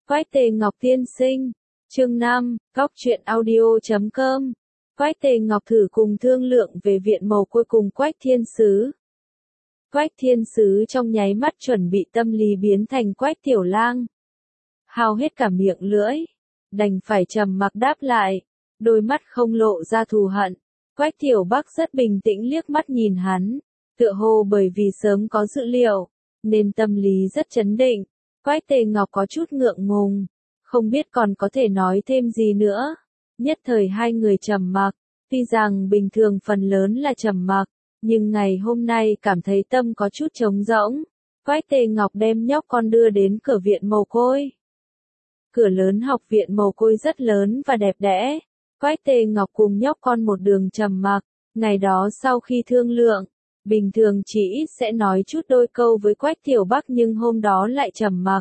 Quách Tề Ngọc tiên sinh. Chương 5, góc truyện audio.com. Quách Tề Ngọc thử cùng thương lượng về viện mồ côi cùng Quách Thiên Sứ. Quách Thiên Sứ trong nháy mắt chuẩn bị tâm lý biến thành Quách Tiểu Lang. Hao hết cả miệng lưỡi, đành phải trầm mặc đáp lại, đôi mắt không lộ ra thù hận. Quách Tiểu Bắc rất bình tĩnh liếc mắt nhìn hắn, tựa hồ bởi vì sớm có dự liệu, nên tâm lý rất trấn định. Quách Tề Ngọc có chút ngượng ngùng, không biết còn có thể nói thêm gì nữa. Nhất thời hai người trầm mặc, tuy rằng bình thường phần lớn là trầm mặc, nhưng ngày hôm nay cảm thấy tâm có chút trống rỗng. Quách Tề Ngọc đem nhóc con đưa đến cửa viện mồ côi. Cửa lớn học viện mồ côi rất lớn và đẹp đẽ. Quách Tề Ngọc cùng nhóc con một đường trầm mặc, ngày đó sau khi thương lượng, bình thường chỉ ít sẽ nói chút đôi câu với Quách Tiểu Bắc nhưng hôm đó lại trầm mặc.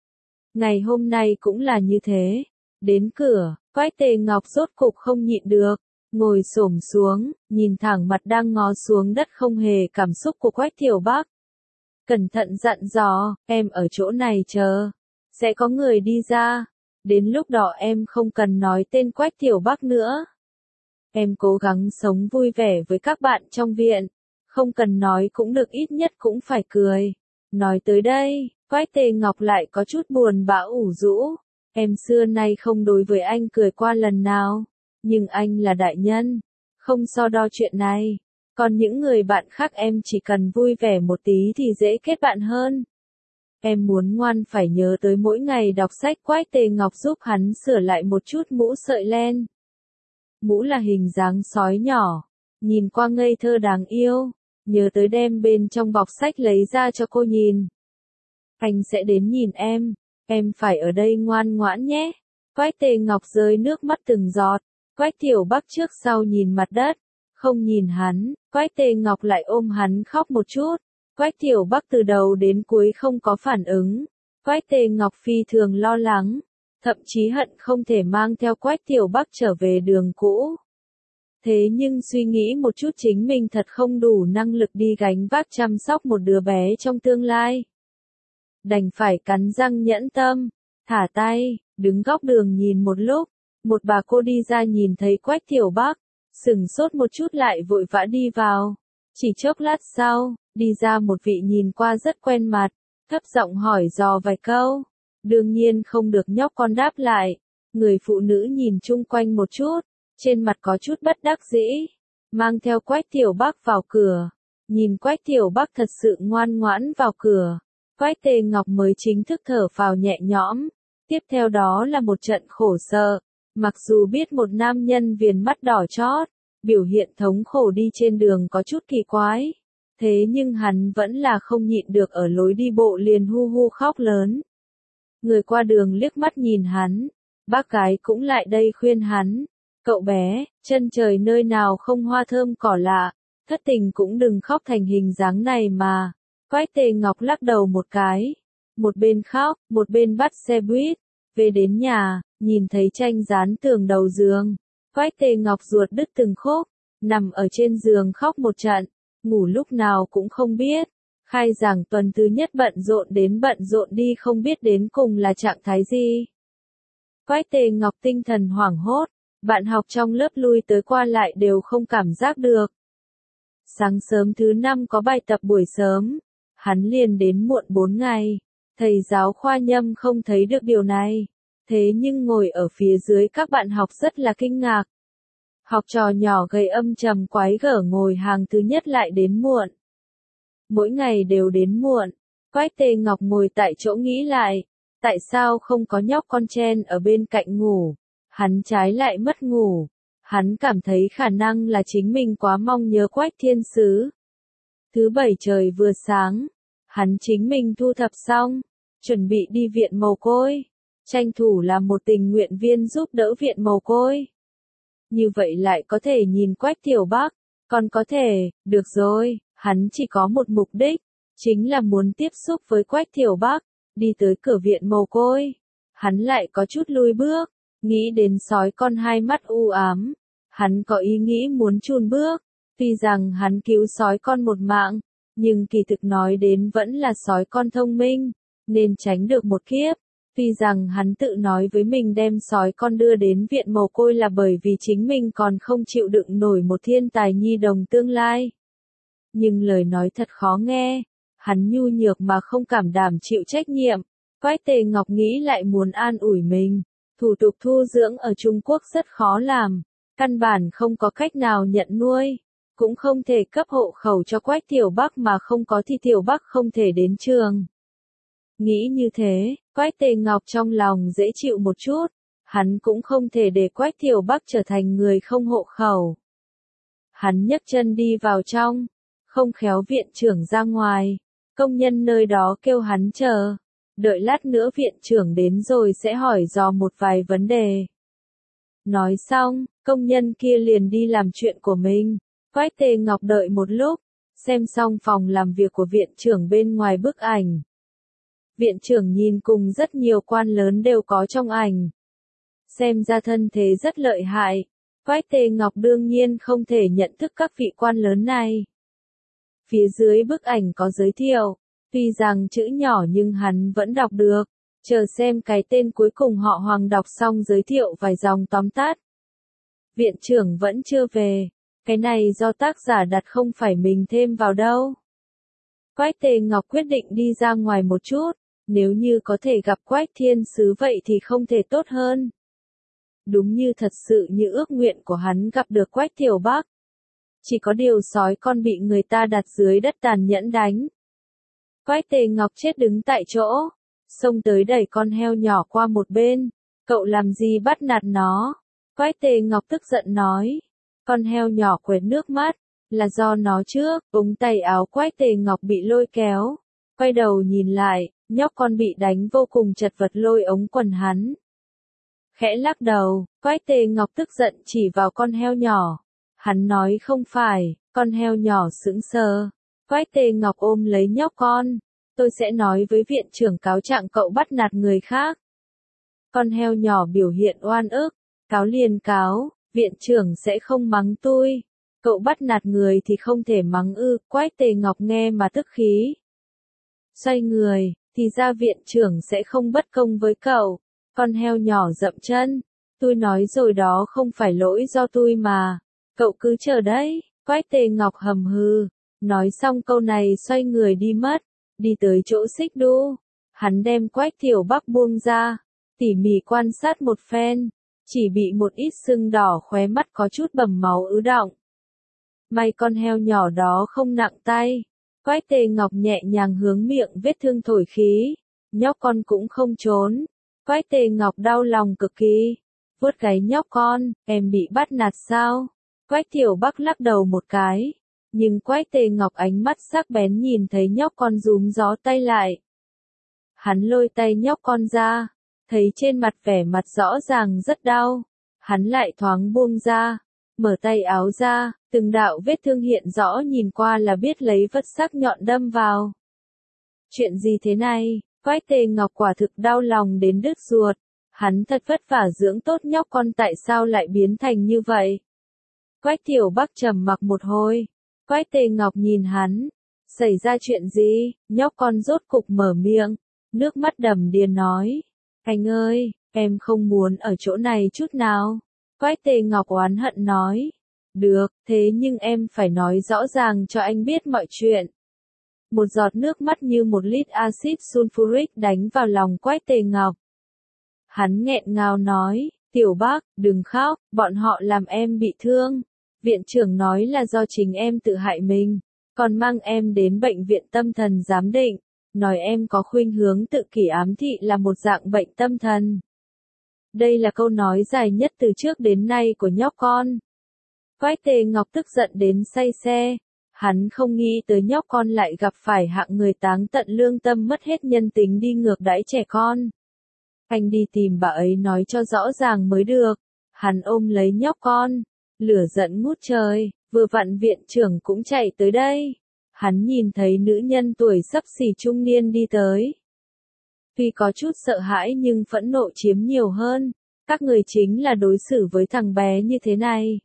Ngày hôm nay cũng là như thế. Đến cửa, Quách Tề Ngọc rốt cục không nhịn được, ngồi xổm xuống, nhìn thẳng mặt đang ngó xuống đất không hề cảm xúc của Quách Tiểu Bắc. Cẩn thận dặn dò, em ở chỗ này chờ, sẽ có người đi ra, đến lúc đó em không cần nói tên Quách Tiểu Bắc nữa. Em cố gắng sống vui vẻ với các bạn trong viện, không cần nói cũng được ít nhất cũng phải cười. Nói tới đây, Quách Tề Ngọc lại có chút buồn bã ủ rũ. Em xưa nay không đối với anh cười qua lần nào, nhưng anh là đại nhân, không so đo chuyện này. Còn những người bạn khác em chỉ cần vui vẻ một tí thì dễ kết bạn hơn. Em muốn ngoan phải nhớ tới mỗi ngày đọc sách. Quách Tề Ngọc giúp hắn sửa lại một chút mũ sợi len. Mũ là hình dáng sói nhỏ, nhìn qua ngây thơ đáng yêu, nhớ tới đem bên trong bọc sách lấy ra cho cô nhìn. Anh sẽ đến nhìn em phải ở đây ngoan ngoãn nhé. Quách Tề Ngọc rơi nước mắt từng giọt. Quách Tiểu Bắc trước sau nhìn mặt đất, không nhìn hắn. Quách Tề Ngọc lại ôm hắn khóc một chút. Quách Tiểu Bắc từ đầu đến cuối không có phản ứng. Quách Tề Ngọc phi thường lo lắng, thậm chí hận không thể mang theo Quách Tiểu Bắc trở về đường cũ. Thế nhưng suy nghĩ một chút chính mình thật không đủ năng lực đi gánh vác chăm sóc một đứa bé trong tương lai. Đành phải cắn răng nhẫn tâm, thả tay, đứng góc đường nhìn một lúc. Một bà cô đi ra nhìn thấy Quách Tiểu Bắc, sửng sốt một chút lại vội vã đi vào. Chỉ chốc lát sau, đi ra một vị nhìn qua rất quen mặt, thấp giọng hỏi dò vài câu. Đương nhiên không được nhóc con đáp lại. Người phụ nữ nhìn chung quanh một chút, trên mặt có chút bất đắc dĩ, mang theo Quách Tiểu Bắc vào cửa. Nhìn Quách Tiểu Bắc thật sự ngoan ngoãn vào cửa, Quách Tề Ngọc mới chính thức thở phào nhẹ nhõm. Tiếp theo đó là một trận khổ sở. Mặc dù biết một nam nhân viền mắt đỏ chót, biểu hiện thống khổ đi trên đường có chút kỳ quái, thế nhưng hắn vẫn là không nhịn được ở lối đi bộ liền hu hu khóc lớn. Người qua đường liếc mắt nhìn hắn, bác gái cũng lại đây khuyên hắn, cậu bé, chân trời nơi nào không hoa thơm cỏ lạ, thất tình cũng đừng khóc thành hình dáng này mà. Quách Tề Ngọc lắc đầu một cái, một bên khóc, một bên bắt xe buýt, về đến nhà, nhìn thấy tranh dán tường đầu giường. Quách Tề Ngọc ruột đứt từng khúc, nằm ở trên giường khóc một trận, ngủ lúc nào cũng không biết. Khai giảng tuần thứ nhất bận rộn đến bận rộn đi không biết đến cùng là trạng thái gì. Quách Tề Ngọc tinh thần hoảng hốt, bạn học trong lớp lui tới qua lại đều không cảm giác được. Sáng sớm thứ năm có bài tập buổi sớm, hắn liền đến muộn 4 ngày. Thầy giáo khoa Nhâm không thấy được điều này, thế nhưng ngồi ở phía dưới các bạn học rất là kinh ngạc. Học trò nhỏ gầy âm trầm quái gở ngồi hàng thứ nhất lại đến muộn. Mỗi ngày đều đến muộn. Quách Tề Ngọc ngồi tại chỗ nghĩ lại, tại sao không có nhóc con chen ở bên cạnh ngủ, hắn trái lại mất ngủ. Hắn cảm thấy khả năng là chính mình quá mong nhớ Quách Thiên Sứ. Thứ bảy trời vừa sáng, hắn chính mình thu thập xong, chuẩn bị đi viện mồ côi, tranh thủ làm một tình nguyện viên giúp đỡ viện mồ côi. Như vậy lại có thể nhìn Quách Tiểu Bắc, còn có thể, được rồi, hắn chỉ có một mục đích, chính là muốn tiếp xúc với Quách Tiểu Bắc, đi tới cửa viện mồ côi. Hắn lại có chút lùi bước, nghĩ đến sói con hai mắt u ám, hắn có ý nghĩ muốn chùn bước, tuy rằng hắn cứu sói con một mạng, nhưng kỳ thực nói đến vẫn là sói con thông minh, nên tránh được một kiếp. Tuy rằng hắn tự nói với mình đem sói con đưa đến viện mồ côi là bởi vì chính mình còn không chịu đựng nổi một thiên tài nhi đồng tương lai. Nhưng lời nói thật khó nghe, hắn nhu nhược mà không cảm đảm chịu trách nhiệm. Quách Tề Ngọc nghĩ lại muốn an ủi mình. Thủ tục thu dưỡng ở Trung Quốc rất khó làm, căn bản không có cách nào nhận nuôi, cũng không thể cấp hộ khẩu cho Quách Tiểu Bắc mà không có thì Tiểu Bắc không thể đến trường. Nghĩ như thế, Quách Tề Ngọc trong lòng dễ chịu một chút, hắn cũng không thể để Quách Tiểu Bắc trở thành người không hộ khẩu. Hắn nhấc chân đi vào trong, không khéo viện trưởng ra ngoài, công nhân nơi đó kêu hắn chờ. Đợi lát nữa viện trưởng đến rồi sẽ hỏi dò một vài vấn đề. Nói xong, công nhân kia liền đi làm chuyện của mình. Quách Tề Ngọc đợi một lúc, xem xong phòng làm việc của viện trưởng bên ngoài bức ảnh. Viện trưởng nhìn cùng rất nhiều quan lớn đều có trong ảnh. Xem ra thân thế rất lợi hại. Quách Tề Ngọc đương nhiên không thể nhận thức các vị quan lớn này. Phía dưới bức ảnh có giới thiệu. Tuy rằng chữ nhỏ nhưng hắn vẫn đọc được, chờ xem cái tên cuối cùng họ Hoàng đọc xong giới thiệu vài dòng tóm tắt. Viện trưởng vẫn chưa về, cái này do tác giả đặt không phải mình thêm vào đâu. Quách Tề Ngọc quyết định đi ra ngoài một chút, nếu như có thể gặp Quách Thiên Sứ vậy thì không thể tốt hơn. Đúng như thật sự như ước nguyện của hắn gặp được Quách Tiểu Bắc. Chỉ có điều sói con bị người ta đặt dưới đất tàn nhẫn đánh. Quách Tề Ngọc chết đứng tại chỗ, xông tới đẩy con heo nhỏ qua một bên, cậu làm gì bắt nạt nó? Quách Tề Ngọc tức giận nói, con heo nhỏ quệt nước mắt, là do nó trước, ống tay áo Quách Tề Ngọc bị lôi kéo, quay đầu nhìn lại, nhóc con bị đánh vô cùng chật vật lôi ống quần hắn. Khẽ lắc đầu, Quách Tề Ngọc tức giận chỉ vào con heo nhỏ, hắn nói không phải, con heo nhỏ sững sờ. Quách Tề Ngọc ôm lấy nhóc con, tôi sẽ nói với viện trưởng cáo trạng cậu bắt nạt người khác. Con heo nhỏ biểu hiện oan ức, cáo liền cáo, viện trưởng sẽ không mắng tôi. Cậu bắt nạt người thì không thể mắng ư, Quách Tề Ngọc nghe mà tức khí. Xoay người, thì ra viện trưởng sẽ không bất công với cậu. Con heo nhỏ dậm chân, tôi nói rồi đó không phải lỗi do tôi mà. Cậu cứ chờ đấy, Quách Tề Ngọc hầm hừ. Nói xong câu này xoay người đi mất, đi tới chỗ xích đu. Hắn đem Quách Tiểu Bắc buông ra, tỉ mỉ quan sát một phen, chỉ bị một ít sưng đỏ khóe mắt có chút bầm máu ứ đọng. May con heo nhỏ đó không nặng tay. Quách Tề Ngọc nhẹ nhàng hướng miệng vết thương thổi khí, nhóc con cũng không trốn. Quách Tề Ngọc đau lòng cực kỳ, vuốt gáy nhóc con, em bị bắt nạt sao? Quách Tiểu Bắc lắc đầu một cái. Nhưng Quách Tề Ngọc ánh mắt sắc bén nhìn thấy nhóc con rúm gió tay lại. Hắn lôi tay nhóc con ra, thấy trên mặt vẻ mặt rõ ràng rất đau. Hắn lại thoáng buông ra, mở tay áo ra, từng đạo vết thương hiện rõ nhìn qua là biết lấy vật sắc nhọn đâm vào. Chuyện gì thế này? Quách Tề Ngọc quả thực đau lòng đến đứt ruột. Hắn thật vất vả dưỡng tốt nhóc con tại sao lại biến thành như vậy? Quách Tiểu Bắc trầm mặc một hồi. Quách Tề Ngọc nhìn hắn, xảy ra chuyện gì? Nhóc con rốt cục mở miệng, nước mắt đầm đìa nói, anh ơi, em không muốn ở chỗ này chút nào. Quách Tề Ngọc oán hận nói, được, thế nhưng em phải nói rõ ràng cho anh biết mọi chuyện. Một giọt nước mắt như một lít axit sulfuric đánh vào lòng Quách Tề Ngọc. Hắn nghẹn ngào nói, Tiểu Bắc, đừng khóc, bọn họ làm em bị thương. Viện trưởng nói là do chính em tự hại mình, còn mang em đến bệnh viện tâm thần giám định, nói em có khuynh hướng tự kỷ ám thị là một dạng bệnh tâm thần. Đây là câu nói dài nhất từ trước đến nay của nhóc con. Quách Tề Ngọc tức giận đến say xe, hắn không nghĩ tới nhóc con lại gặp phải hạng người táng tận lương tâm mất hết nhân tính đi ngược đãi trẻ con. Anh đi tìm bà ấy nói cho rõ ràng mới được. Hắn ôm lấy nhóc con. Lửa giận ngút trời, vừa vặn viện trưởng cũng chạy tới đây. Hắn nhìn thấy nữ nhân tuổi xấp xỉ trung niên đi tới. Tuy có chút sợ hãi nhưng phẫn nộ chiếm nhiều hơn. Các người chính là đối xử với thằng bé như thế này.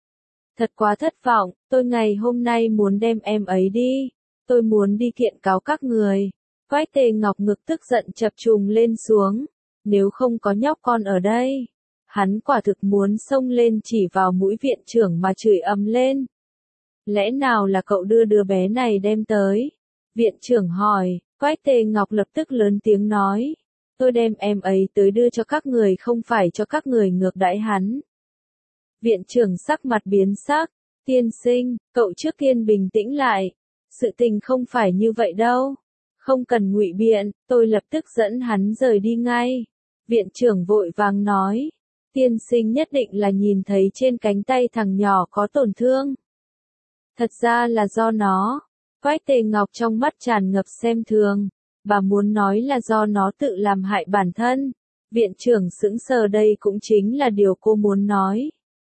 Thật quá thất vọng, tôi ngày hôm nay muốn đem em ấy đi. Tôi muốn đi kiện cáo các người. Quách Tề Ngọc ngực tức giận chập trùng lên xuống. nếu không có nhóc con ở đây. Hắn quả thực muốn xông lên chỉ vào mũi viện trưởng mà chửi ầm lên. Lẽ nào là cậu đưa đứa bé này đem tới? Viện trưởng hỏi, Quách Tề Ngọc lập tức lớn tiếng nói. Tôi đem em ấy tới đưa cho các người không phải cho các người ngược đãi hắn. Viện trưởng sắc mặt biến sắc. Tiên sinh, cậu trước tiên bình tĩnh lại. Sự tình không phải như vậy đâu. Không cần ngụy biện, tôi lập tức dẫn hắn rời đi ngay. Viện trưởng vội vàng nói. Tiên sinh nhất định là nhìn thấy trên cánh tay thằng nhỏ có tổn thương. Thật ra là do nó. Quách Tề Ngọc trong mắt tràn ngập xem thường. Bà muốn nói là do nó tự làm hại bản thân. Viện trưởng sững sờ, đây cũng chính là điều cô muốn nói.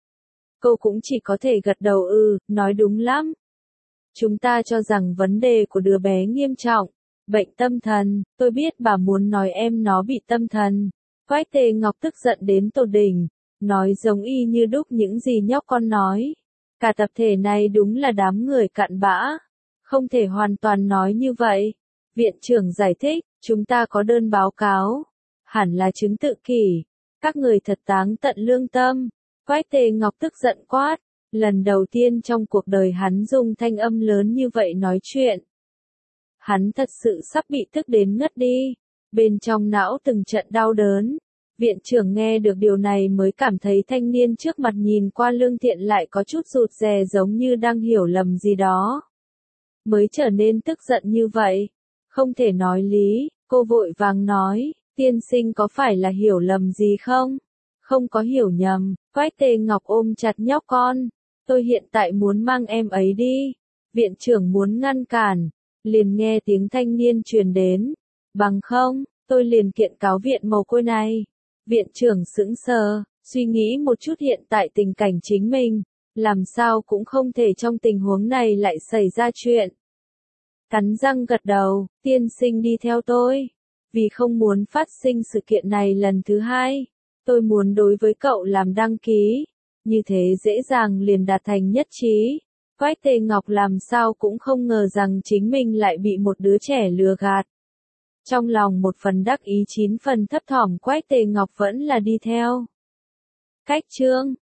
Cô cũng chỉ có thể gật đầu nói đúng lắm. Chúng ta cho rằng vấn đề của đứa bé nghiêm trọng. Bệnh tâm thần, tôi biết bà muốn nói em nó bị tâm thần. Quách Tề Ngọc tức giận đến tột đỉnh. Nói giống y như đúc những gì nhóc con nói. Cả tập thể này đúng là đám người cặn bã. Không thể hoàn toàn nói như vậy. Viện trưởng giải thích, chúng ta có đơn báo cáo. Hẳn là chứng tự kỷ. Các người thật táng tận lương tâm. Quách Tề Ngọc tức giận quát. Lần đầu tiên trong cuộc đời hắn dùng thanh âm lớn như vậy nói chuyện. Hắn thật sự sắp bị tức đến ngất đi. Bên trong não từng trận đau đớn. Viện trưởng nghe được điều này mới cảm thấy thanh niên trước mặt nhìn qua lương thiện lại có chút rụt rè, giống như đang hiểu lầm gì đó. Mới trở nên tức giận như vậy. Không thể nói lý, cô vội vàng nói, tiên sinh có phải là hiểu lầm gì không? Không có hiểu nhầm. Quách Tề Ngọc ôm chặt nhóc con. Tôi hiện tại muốn mang em ấy đi. Viện trưởng muốn ngăn cản. Liền nghe tiếng thanh niên truyền đến. Bằng không, tôi liền kiện cáo viện mồ côi này. Viện trưởng sững sờ, suy nghĩ một chút hiện tại tình cảnh chính mình. Làm sao cũng không thể trong tình huống này lại xảy ra chuyện. Cắn răng gật đầu, tiên sinh đi theo tôi. Vì không muốn phát sinh sự kiện này lần thứ hai. Tôi muốn đối với cậu làm đăng ký. Như thế dễ dàng liền đạt thành nhất trí. Quách Tề Ngọc làm sao cũng không ngờ rằng chính mình lại bị một đứa trẻ lừa gạt. Trong lòng một phần đắc ý 9 phần thấp thỏm, Quách Tề Ngọc vẫn là đi theo. Cách chương